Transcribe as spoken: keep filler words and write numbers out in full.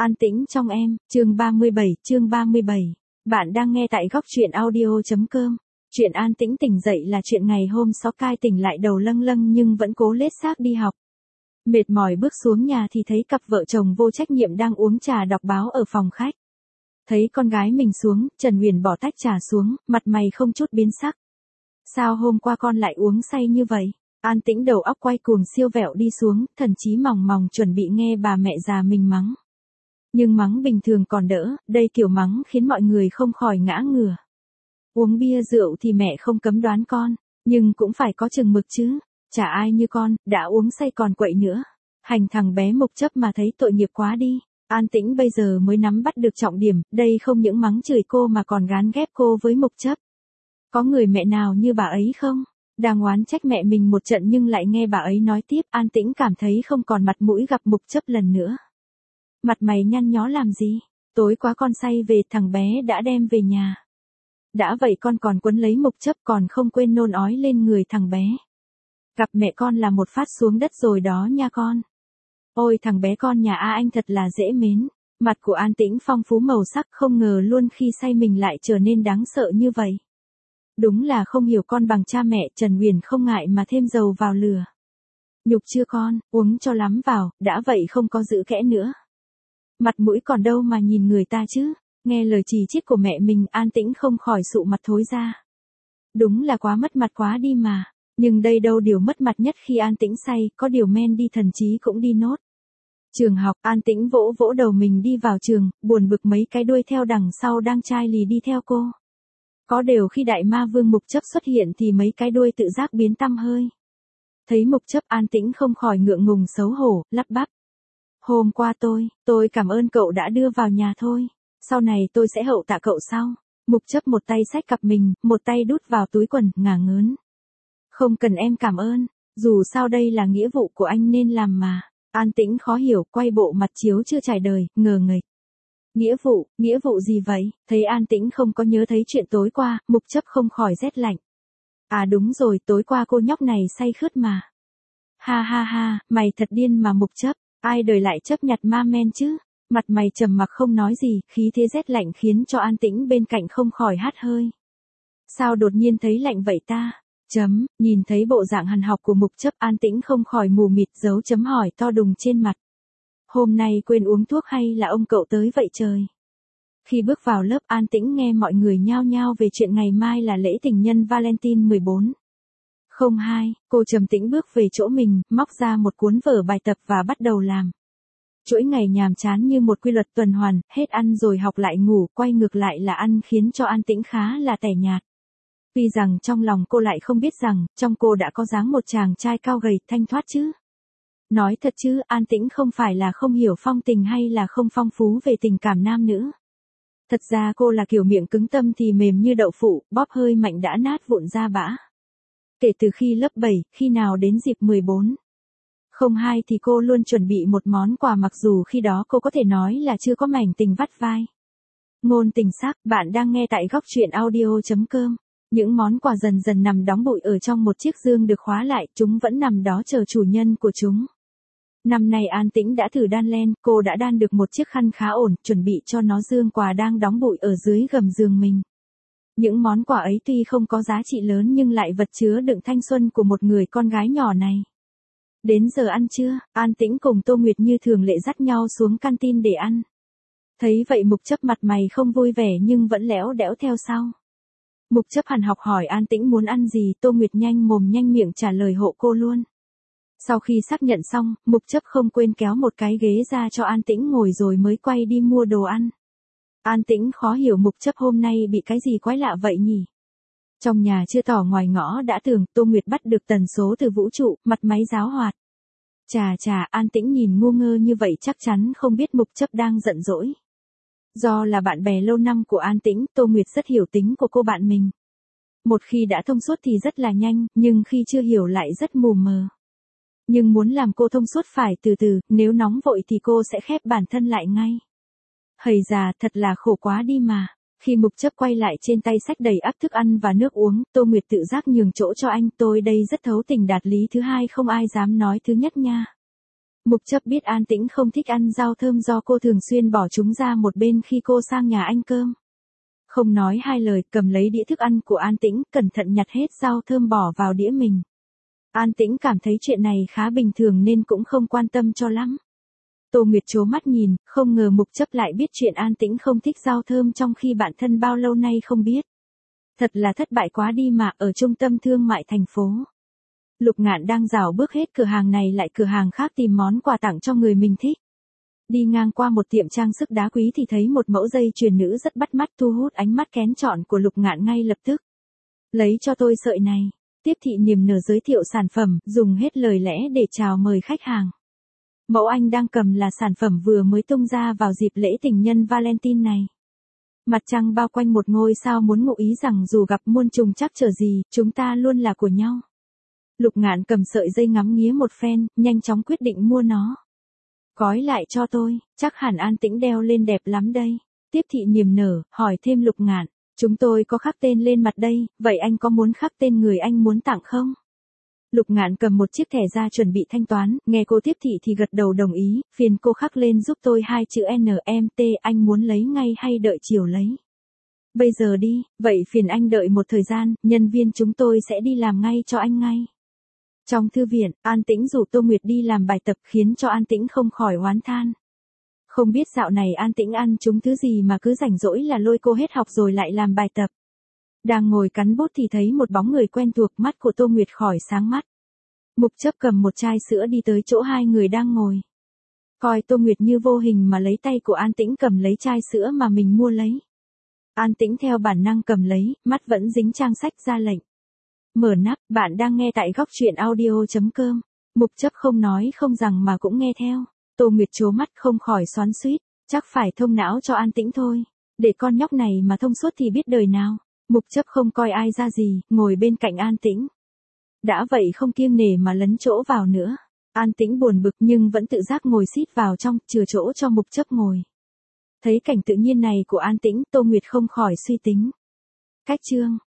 An tĩnh trong em, chương ba mươi bảy, chương ba mươi bảy. Bạn đang nghe tại góc truyện audio.com. Chuyện An tĩnh tỉnh dậy là chuyện ngày hôm Sáu Cai tỉnh lại đầu lâng lâng nhưng vẫn cố lết xác đi học. Mệt mỏi bước xuống nhà thì thấy cặp vợ chồng vô trách nhiệm đang uống trà đọc báo ở phòng khách. Thấy con gái mình xuống, Trần Huyền bỏ tách trà xuống, mặt mày không chút biến sắc. Sao hôm qua con lại uống say như vậy? An tĩnh đầu óc quay cuồng siêu vẹo đi xuống, thần trí mòng mòng chuẩn bị nghe bà mẹ già mình mắng. Nhưng mắng bình thường còn đỡ, đây kiểu mắng khiến mọi người không khỏi ngã ngửa. Uống bia rượu thì mẹ không cấm đoán con, nhưng cũng phải có chừng mực chứ, chả ai như con, đã uống say còn quậy nữa. Hành thằng bé Mục Chấp mà thấy tội nghiệp quá đi. An tĩnh bây giờ mới nắm bắt được trọng điểm, đây không những mắng chửi cô mà còn gán ghép cô với Mục Chấp. Có người mẹ nào như bà ấy không? Đang oán trách mẹ mình một trận nhưng lại nghe bà ấy nói tiếp, An tĩnh cảm thấy không còn mặt mũi gặp Mục Chấp lần nữa. Mặt mày nhăn nhó làm gì? Tối quá con say về thằng bé đã đem về nhà. Đã vậy con còn quấn lấy Mục Chấp còn không quên nôn ói lên người thằng bé. Gặp mẹ con là một phát xuống đất rồi đó nha con. Ôi thằng bé con nhà A anh thật là dễ mến. Mặt của An tĩnh phong phú màu sắc, không ngờ luôn khi say mình lại trở nên đáng sợ như vậy. Đúng là không hiểu con bằng cha mẹ. Trần Huyền không ngại mà thêm dầu vào lửa. Nhục chưa con, uống cho lắm vào, đã vậy không có giữ kẽ nữa. Mặt mũi còn đâu mà nhìn người ta chứ. Nghe lời chỉ trích của mẹ mình, An tĩnh không khỏi sụ mặt thối ra. Đúng là quá mất mặt quá đi mà. Nhưng đây đâu điều mất mặt nhất khi An tĩnh say, có điều men đi thần trí cũng đi nốt. Trường học, An tĩnh vỗ vỗ đầu mình đi vào trường, buồn bực mấy cái đuôi theo đằng sau đang chai lì đi theo cô. Có điều khi đại ma vương Mục Chấp xuất hiện thì mấy cái đuôi tự giác biến tăm hơi. Thấy Mục Chấp, An tĩnh không khỏi ngượng ngùng xấu hổ, lắp bắp. Hôm qua tôi, tôi cảm ơn cậu đã đưa vào nhà thôi. Sau này tôi sẽ hậu tạ cậu sau. Mục Chấp một tay xách cặp mình, một tay đút vào túi quần, ngả ngớn. Không cần em cảm ơn, dù sao đây là nghĩa vụ của anh nên làm mà. An tĩnh khó hiểu, quay bộ mặt chiếu chưa trải đời, ngờ nghệch. Nghĩa vụ, nghĩa vụ gì vậy? Thấy An tĩnh không có nhớ thấy chuyện tối qua, Mục Chấp không khỏi rét lạnh. À đúng rồi, tối qua cô nhóc này say khướt mà. Ha ha ha, mày thật điên mà Mục Chấp, ai đời lại chấp nhặt ma men chứ? Mặt mày trầm mặc không nói gì, khí thế rét lạnh khiến cho An tĩnh bên cạnh không khỏi hắt hơi. Sao đột nhiên thấy lạnh vậy ta? Chấm, nhìn thấy bộ dạng hằn học của Mục Chấp, An tĩnh không khỏi mù mịt dấu chấm hỏi to đùng trên mặt. Hôm nay quên uống thuốc hay là ông cậu tới vậy trời? Khi bước vào lớp, An tĩnh nghe mọi người nhao nhao về chuyện ngày mai là lễ tình nhân Valentine mười bốn. Không hai, cô trầm tĩnh bước về chỗ mình, móc ra một cuốn vở bài tập và bắt đầu làm. Chuỗi ngày nhàm chán như một quy luật tuần hoàn, hết ăn rồi học lại ngủ, quay ngược lại là ăn khiến cho An tĩnh khá là tẻ nhạt. Tuy rằng trong lòng cô lại không biết rằng, trong cô đã có dáng một chàng trai cao gầy, thanh thoát chứ. Nói thật chứ, An tĩnh không phải là không hiểu phong tình hay là không phong phú về tình cảm nam nữ. Thật ra cô là kiểu miệng cứng tâm thì mềm như đậu phụ, bóp hơi mạnh đã nát vụn ra bã. Kể từ khi lớp bảy, khi nào đến dịp mười bốn. Không hai thì cô luôn chuẩn bị một món quà mặc dù khi đó cô có thể nói là chưa có mảnh tình vắt vai. Ngôn tình sắc, bạn đang nghe tại góc truyện audio.com. Những món quà dần dần nằm đóng bụi ở trong một chiếc dương được khóa lại, chúng vẫn nằm đó chờ chủ nhân của chúng. Năm nay An tĩnh đã thử đan len, cô đã đan được một chiếc khăn khá ổn, chuẩn bị cho nó dương quà đang đóng bụi ở dưới gầm giường mình. Những món quà ấy tuy không có giá trị lớn nhưng lại vật chứa đựng thanh xuân của một người con gái nhỏ này. Đến giờ ăn trưa, An tĩnh cùng Tô Nguyệt như thường lệ dắt nhau xuống canteen để ăn. Thấy vậy Mục Chấp mặt mày không vui vẻ nhưng vẫn lẽo đẽo theo sau. Mục Chấp hằn học hỏi An tĩnh muốn ăn gì, Tô Nguyệt nhanh mồm nhanh miệng trả lời hộ cô luôn. Sau khi xác nhận xong, Mục Chấp không quên kéo một cái ghế ra cho An tĩnh ngồi rồi mới quay đi mua đồ ăn. An tĩnh khó hiểu Mục Chấp hôm nay bị cái gì quái lạ vậy nhỉ? Trong nhà chưa tỏ ngoài ngõ đã tường, Tô Nguyệt bắt được tần số từ vũ trụ, mặt máy giáo hoạt. Chà chà, An tĩnh nhìn ngu ngơ như vậy chắc chắn không biết Mục Chấp đang giận dỗi. Do là bạn bè lâu năm của An tĩnh, Tô Nguyệt rất hiểu tính của cô bạn mình. Một khi đã thông suốt thì rất là nhanh, nhưng khi chưa hiểu lại rất mù mờ. Nhưng muốn làm cô thông suốt phải từ từ, nếu nóng vội thì cô sẽ khép bản thân lại ngay. Hầy già, thật là khổ quá đi mà. Khi Mục Chấp quay lại trên tay xách đầy ắp thức ăn và nước uống, Tô Nguyệt tự giác nhường chỗ cho anh, tôi đây rất thấu tình đạt lý thứ hai không ai dám nói thứ nhất nha. Mục Chấp biết An Tĩnh không thích ăn rau thơm do cô thường xuyên bỏ chúng ra một bên khi cô sang nhà anh cơm. Không nói hai lời, cầm lấy đĩa thức ăn của An Tĩnh, cẩn thận nhặt hết rau thơm bỏ vào đĩa mình. An Tĩnh cảm thấy chuyện này khá bình thường nên cũng không quan tâm cho lắm. Tô Nguyệt trố mắt nhìn, không ngờ Mục Chấp lại biết chuyện An Tĩnh không thích rau thơm trong khi bạn thân bao lâu nay không biết. Thật là thất bại quá đi mà, ở trung tâm thương mại thành phố. Lục Ngạn đang rảo bước hết cửa hàng này lại cửa hàng khác tìm món quà tặng cho người mình thích. Đi ngang qua một tiệm trang sức đá quý thì thấy một mẫu dây chuyền nữ rất bắt mắt, thu hút ánh mắt kén chọn của Lục Ngạn ngay lập tức. Lấy cho tôi sợi này. Tiếp thị niềm nở giới thiệu sản phẩm, dùng hết lời lẽ để chào mời khách hàng. Mẫu anh đang cầm là sản phẩm vừa mới tung ra vào dịp lễ tình nhân Valentine này. Mặt trăng bao quanh một ngôi sao muốn ngụ ý rằng dù gặp muôn trùng trắc trở gì, chúng ta luôn là của nhau. Lục Ngạn cầm sợi dây ngắm nghía một phen, nhanh chóng quyết định mua nó. Gói lại cho tôi, chắc hẳn An Tĩnh đeo lên đẹp lắm đây. Tiếp thị niềm nở, hỏi thêm Lục Ngạn, chúng tôi có khắc tên lên mặt đây, vậy anh có muốn khắc tên người anh muốn tặng không? Lục Ngạn cầm một chiếc thẻ ra chuẩn bị thanh toán, nghe cô tiếp thị thì gật đầu đồng ý, phiền cô khắc lên giúp tôi hai chữ en em tê, anh muốn lấy ngay hay đợi chiều lấy? Bây giờ đi, vậy phiền anh đợi một thời gian, nhân viên chúng tôi sẽ đi làm ngay cho anh ngay. Trong thư viện, An Tĩnh rủ Tô Nguyệt đi làm bài tập khiến cho An Tĩnh không khỏi oán than. Không biết dạo này An Tĩnh ăn trúng thứ gì mà cứ rảnh rỗi là lôi cô hết học rồi lại làm bài tập. Đang ngồi cắn bút thì thấy một bóng người quen thuộc, mắt của Tô Nguyệt khỏi sáng mắt. Mục Chấp cầm một chai sữa đi tới chỗ hai người đang ngồi. Coi Tô Nguyệt như vô hình mà lấy tay của An Tĩnh cầm lấy chai sữa mà mình mua lấy. An Tĩnh theo bản năng cầm lấy, mắt vẫn dính trang sách ra lệnh. Mở nắp, bạn đang nghe tại góc truyện audio.com. Mục Chấp không nói không rằng mà cũng nghe theo. Tô Nguyệt trố mắt không khỏi xoắn xuýt, chắc phải thông não cho An Tĩnh thôi. Để con nhóc này mà thông suốt thì biết đời nào. Mục Chấp không coi ai ra gì, ngồi bên cạnh An Tĩnh. Đã vậy không kiêng nể mà lấn chỗ vào nữa. An Tĩnh buồn bực nhưng vẫn tự giác ngồi xít vào trong, chừa chỗ cho Mục Chấp ngồi. Thấy cảnh tự nhiên này của An Tĩnh, Tô Nguyệt không khỏi suy tính. Cách chương.